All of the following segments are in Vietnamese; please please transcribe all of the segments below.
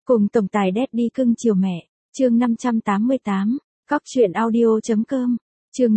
Cùng tổng tài Daddy cưng chiều mẹ, chương 588, cóc truyện audio.com, chương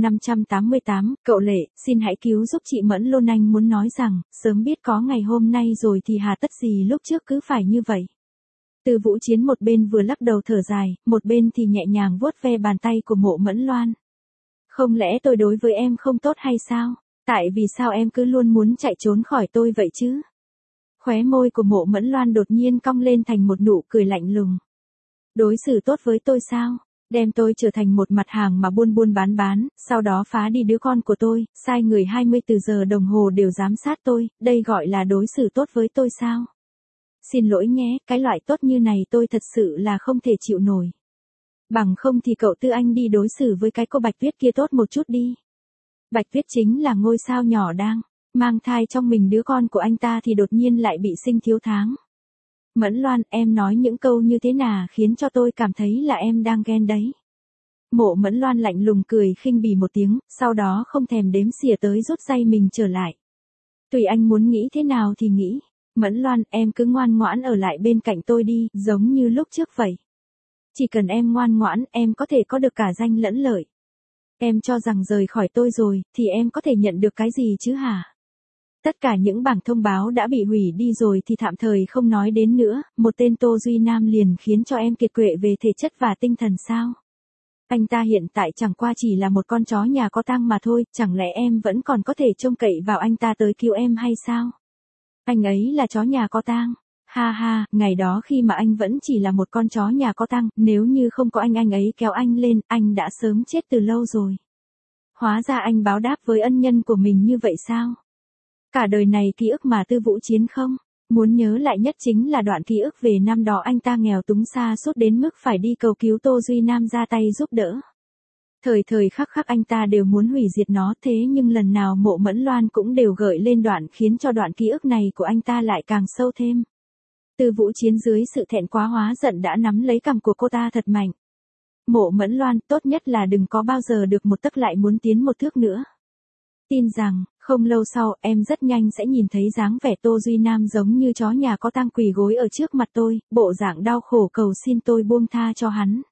588, cậu Lệ, xin hãy cứu giúp chị Mẫn luôn, anh muốn nói rằng, sớm biết có ngày hôm nay rồi thì hà tất gì lúc trước cứ phải như vậy. Từ Vũ Chiến một bên vừa lắc đầu thở dài, một bên thì nhẹ nhàng vuốt ve bàn tay của Mộ Mẫn Loan. Không lẽ tôi đối với em không tốt hay sao? Tại vì sao em cứ luôn muốn chạy trốn khỏi tôi vậy chứ? Khóe môi của Mộ Mẫn Loan đột nhiên cong lên thành một nụ cười lạnh lùng. Đối xử tốt với tôi sao? Đem tôi trở thành một mặt hàng mà buôn buôn bán, sau đó phá đi đứa con của tôi, sai người 24 giờ đồng hồ đều giám sát tôi, đây gọi là đối xử tốt với tôi sao? Xin lỗi nhé, cái loại tốt như này tôi thật sự là không thể chịu nổi. Bằng không thì cậu Tư Anh đi đối xử với cái cô Bạch Tuyết kia tốt một chút đi. Bạch Tuyết chính là ngôi sao nhỏ đang mang thai trong mình đứa con của anh ta thì đột nhiên lại bị sinh thiếu tháng. Mẫn Loan, em nói những câu như thế nào khiến cho tôi cảm thấy là em đang ghen đấy. Mộ Mẫn Loan lạnh lùng cười khinh bỉ một tiếng, sau đó không thèm đếm xỉa tới rút dây mình trở lại. Tùy anh muốn nghĩ thế nào thì nghĩ. Mẫn Loan, em cứ ngoan ngoãn ở lại bên cạnh tôi đi, giống như lúc trước vậy. Chỉ cần em ngoan ngoãn, em có thể có được cả danh lẫn lợi. Em cho rằng rời khỏi tôi rồi, thì em có thể nhận được cái gì chứ hả? Tất cả những bảng thông báo đã bị hủy đi rồi thì tạm thời không nói đến nữa, một tên Tô Duy Nam liền khiến cho em kiệt quệ về thể chất và tinh thần sao? Anh ta hiện tại chẳng qua chỉ là một con chó nhà có tang mà thôi, chẳng lẽ em vẫn còn có thể trông cậy vào anh ta tới cứu em hay sao? Anh ấy là chó nhà có tang. Ha ha, ngày đó khi mà anh vẫn chỉ là một con chó nhà có tang, nếu như không có anh ấy kéo anh lên, anh đã sớm chết từ lâu rồi. Hóa ra anh báo đáp với ân nhân của mình như vậy sao? Cả đời này ký ức mà Tư Vũ Chiến không muốn nhớ lại nhất chính là đoạn ký ức về năm đó anh ta nghèo túng xa sút đến mức phải đi cầu cứu Tô Duy Nam ra tay giúp đỡ. Thời khắc anh ta đều muốn hủy diệt nó, thế nhưng lần nào Mộ Mẫn Loan cũng đều gợi lên đoạn khiến cho đoạn ký ức này của anh ta lại càng sâu thêm. Tư Vũ Chiến dưới sự thẹn quá hóa giận đã nắm lấy cằm của cô ta thật mạnh. Mộ Mẫn Loan, tốt nhất là đừng có bao giờ được một tấc lại muốn tiến một thước nữa. Tin rằng, không lâu sau, em rất nhanh sẽ nhìn thấy dáng vẻ Tô Duy Nam giống như chó nhà có tang quỳ gối ở trước mặt tôi, bộ dạng đau khổ cầu xin tôi buông tha cho hắn.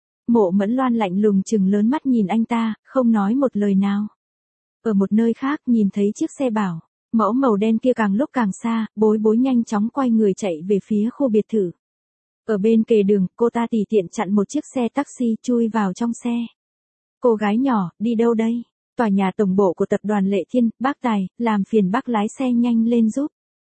Mộ Mẫn Loan lạnh lùng trừng lớn mắt nhìn anh ta, không nói một lời nào. Ở một nơi khác nhìn thấy chiếc xe bảo mẫu màu đen kia càng lúc càng xa, Bối Bối nhanh chóng quay người chạy về phía khu biệt thự. Ở bên kề đường, cô ta tùy tiện chặn một chiếc xe taxi chui vào trong xe. Cô gái nhỏ, đi đâu đây? Tòa nhà tổng bộ của tập đoàn Lệ Thiên, bác Tài, làm phiền bác lái xe nhanh lên giúp.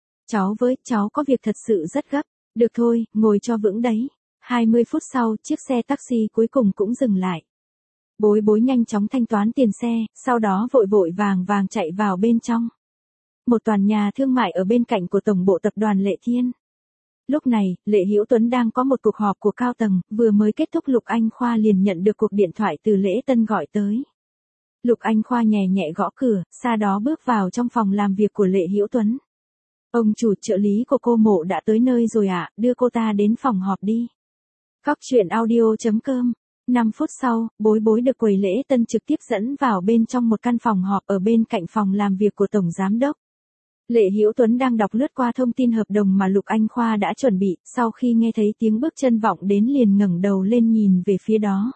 Cháu có việc thật sự rất gấp. Được thôi, ngồi cho vững đấy. 20 phút sau, chiếc xe taxi cuối cùng cũng dừng lại. Bối Bối nhanh chóng thanh toán tiền xe, sau đó vội vàng chạy vào bên trong. Một tòa nhà thương mại ở bên cạnh của tổng bộ tập đoàn Lệ Thiên. Lúc này, Lệ Hữu Tuấn đang có một cuộc họp của cao tầng, vừa mới kết thúc Lục Anh Khoa liền nhận được cuộc điện thoại từ Lễ Tân gọi tới. Lục Anh Khoa nhẹ nhẹ gõ cửa, sau đó bước vào trong phòng làm việc của Lệ Hữu Tuấn. Ông chủ, trợ lý của cô Mộ đã tới nơi rồi ạ, đưa cô ta đến phòng họp đi. Cóc truyện audio.com. 5 phút sau, Bối Bối được quầy Lễ Tân trực tiếp dẫn vào bên trong một căn phòng họp ở bên cạnh phòng làm việc của Tổng Giám đốc. Lệ Hữu Tuấn đang đọc lướt qua thông tin hợp đồng mà Lục Anh Khoa đã chuẩn bị, sau khi nghe thấy tiếng bước chân vọng đến liền ngẩng đầu lên nhìn về phía đó.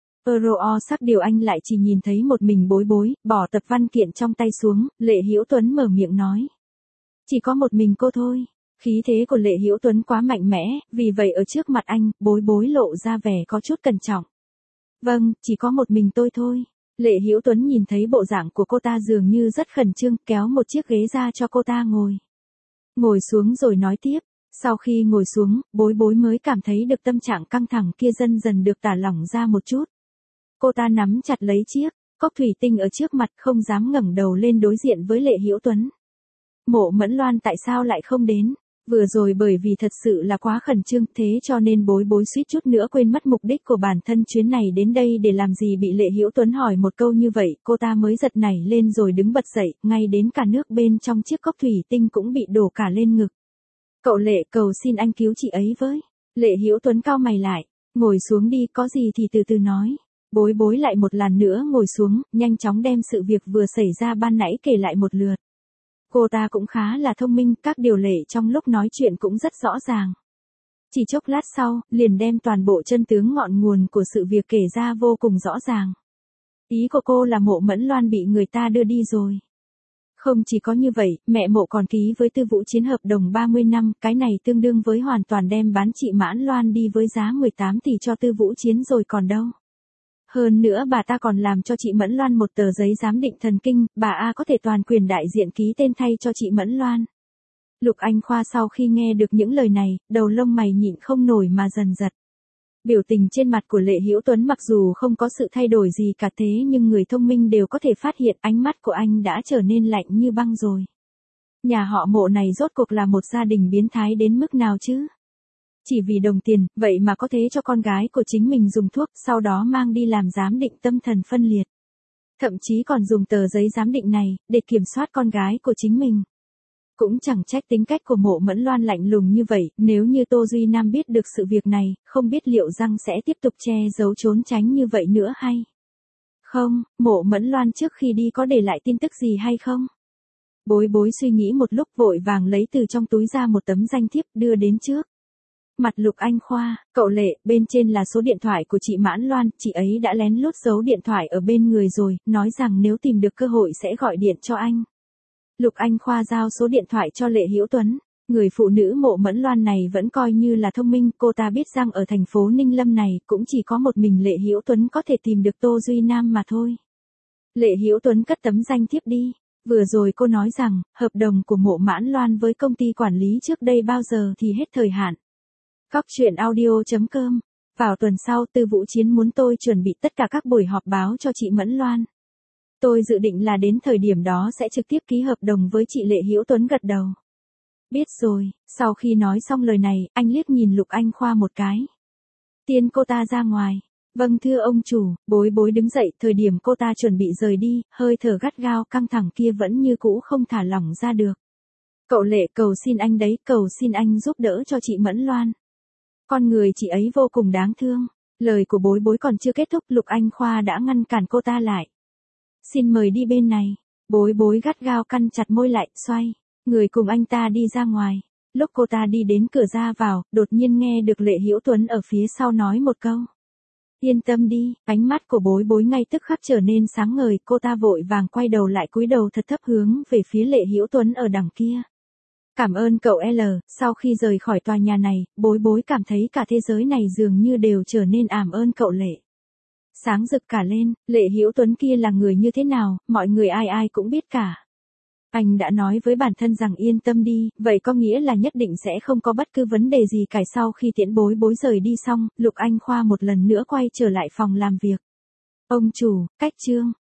Sắc điều anh lại chỉ nhìn thấy một mình Bối Bối, bỏ tập văn kiện trong tay xuống, Lệ Hữu Tuấn mở miệng nói. Chỉ có một mình cô thôi. Khí thế của Lệ Hữu Tuấn quá mạnh mẽ, vì vậy ở trước mặt anh, Bối Bối lộ ra vẻ có chút cẩn trọng. Vâng, chỉ có một mình tôi thôi. Lệ Hữu Tuấn nhìn thấy bộ dạng của cô ta dường như rất khẩn trương, kéo một chiếc ghế ra cho cô ta ngồi. Ngồi xuống rồi nói tiếp. Sau khi ngồi xuống, Bối Bối mới cảm thấy được tâm trạng căng thẳng kia dần dần được thả lỏng ra một chút. Cô ta nắm chặt lấy chiếc cốc thủy tinh ở trước mặt, không dám ngẩng đầu lên đối diện với Lệ Hữu Tuấn. Mộ Mẫn Loan tại sao lại không đến? Vừa rồi bởi vì thật sự là quá khẩn trương, thế cho nên Bối Bối suýt chút nữa quên mất mục đích của bản thân chuyến này đến đây để làm gì. Bị Lệ Hữu Tuấn hỏi một câu như vậy, cô ta mới giật nảy lên rồi đứng bật dậy, ngay đến cả nước bên trong chiếc cốc thủy tinh cũng bị đổ cả lên ngực. Cậu Lệ, cầu xin anh cứu chị ấy với. Lệ Hữu Tuấn cau mày lại, ngồi xuống đi, có gì thì từ từ nói. Bối Bối lại một lần nữa ngồi xuống, nhanh chóng đem sự việc vừa xảy ra ban nãy kể lại một lượt. Cô ta cũng khá là thông minh, các điều lệ trong lúc nói chuyện cũng rất rõ ràng. Chỉ chốc lát sau, liền đem toàn bộ chân tướng ngọn nguồn của sự việc kể ra vô cùng rõ ràng. Ý của cô là Mộ Mẫn Loan bị người ta đưa đi rồi. Không chỉ có như vậy, mẹ Mộ còn ký với Tư Vũ Chiến hợp đồng 30 năm, cái này tương đương với hoàn toàn đem bán chị Mãn Loan đi với giá 18 tỷ cho Tư Vũ Chiến rồi còn đâu. Hơn nữa bà ta còn làm cho chị Mẫn Loan một tờ giấy giám định thần kinh, bà A có thể toàn quyền đại diện ký tên thay cho chị Mẫn Loan. Lục Anh Khoa sau khi nghe được những lời này, đầu lông mày nhịn không nổi mà dần giật. Biểu tình trên mặt của Lệ Hữu Tuấn mặc dù không có sự thay đổi gì cả thế nhưng người thông minh đều có thể phát hiện ánh mắt của anh đã trở nên lạnh như băng rồi. Nhà họ Mộ này rốt cuộc là một gia đình biến thái đến mức nào chứ? Chỉ vì đồng tiền, vậy mà có thế cho con gái của chính mình dùng thuốc, sau đó mang đi làm giám định tâm thần phân liệt. Thậm chí còn dùng tờ giấy giám định này, để kiểm soát con gái của chính mình. Cũng chẳng trách tính cách của Mộ Mẫn Loan lạnh lùng như vậy, nếu như Tô Duy Nam biết được sự việc này, không biết liệu rằng sẽ tiếp tục che giấu trốn tránh như vậy nữa hay? Không, Mộ Mẫn Loan trước khi đi có để lại tin tức gì hay không? Bối bối suy nghĩ một lúc vội vàng lấy từ trong túi ra một tấm danh thiếp đưa đến trước. Mặt Lục Anh Khoa, cậu Lệ, bên trên là số điện thoại của chị Mãn Loan, chị ấy đã lén lút giấu điện thoại ở bên người rồi, nói rằng nếu tìm được cơ hội sẽ gọi điện cho anh. Lục Anh Khoa giao số điện thoại cho Lệ Hữu Tuấn. Người phụ nữ Mộ Mẫn Loan này vẫn coi như là thông minh, cô ta biết rằng ở thành phố Ninh Lâm này cũng chỉ có một mình Lệ Hữu Tuấn có thể tìm được Tô Duy Nam mà thôi. Lệ Hữu Tuấn cất tấm danh thiếp đi. Vừa rồi cô nói rằng, hợp đồng của Mộ Mãn Loan với công ty quản lý trước đây bao giờ thì hết thời hạn. Cóc truyện audio.com. Vào tuần sau Tư Vũ Chiến muốn tôi chuẩn bị tất cả các buổi họp báo cho chị Mẫn Loan. Tôi dự định là đến thời điểm đó sẽ trực tiếp ký hợp đồng với chị Lệ Hữu Tuấn gật đầu. Biết rồi, sau khi nói xong lời này, anh liếc nhìn Lục Anh Khoa một cái. Tiên cô ta ra ngoài. Vâng thưa ông chủ, bối bối đứng dậy, thời điểm cô ta chuẩn bị rời đi, hơi thở gắt gao căng thẳng kia vẫn như cũ không thả lỏng ra được. Cậu Lệ cầu xin anh đấy, cầu xin anh giúp đỡ cho chị Mẫn Loan. Con người chị ấy vô cùng đáng thương. Lời của bối bối còn chưa kết thúc, Lục Anh Khoa đã ngăn cản cô ta lại. Xin mời đi bên này. Bối bối gắt gao căn chặt môi lại, xoay. Người cùng anh ta đi ra ngoài. Lúc cô ta đi đến cửa ra vào, đột nhiên nghe được Lệ Hữu Tuấn ở phía sau nói một câu. Yên tâm đi, ánh mắt của bối bối ngay tức khắc trở nên sáng ngời, cô ta vội vàng quay đầu lại cúi đầu thật thấp hướng về phía Lệ Hữu Tuấn ở đằng kia. Cảm ơn cậu L, sau khi rời khỏi tòa nhà này, bối bối cảm thấy cả thế giới này dường như đều trở nên ảm ơn cậu Lệ. Sáng rực cả lên, Lệ Hữu Tuấn kia là người như thế nào, mọi người ai ai cũng biết cả. Anh đã nói với bản thân rằng yên tâm đi, vậy có nghĩa là nhất định sẽ không có bất cứ vấn đề gì cả. Sau khi tiễn bối bối rời đi xong, Lục Anh Khoa một lần nữa quay trở lại phòng làm việc. Ông chủ, cách chương.